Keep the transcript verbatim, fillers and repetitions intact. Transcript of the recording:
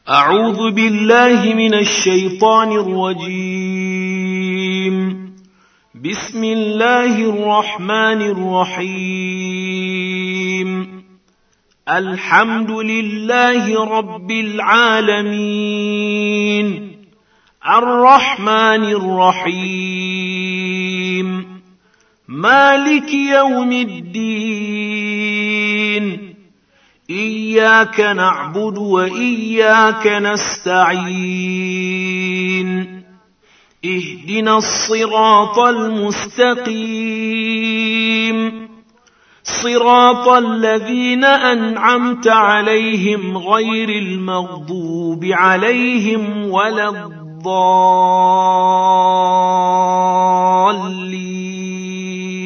أعوذ بالله من الشيطان الرجيم. بسم الله الرحمن الرحيم. الحمد لله رب العالمين، الرحمن الرحيم، مالك يوم الدين، إياك نعبد وإياك نستعين، اهدنا الصراط المستقيم، صراط الذين أنعمت عليهم غير المغضوب عليهم ولا الضالين.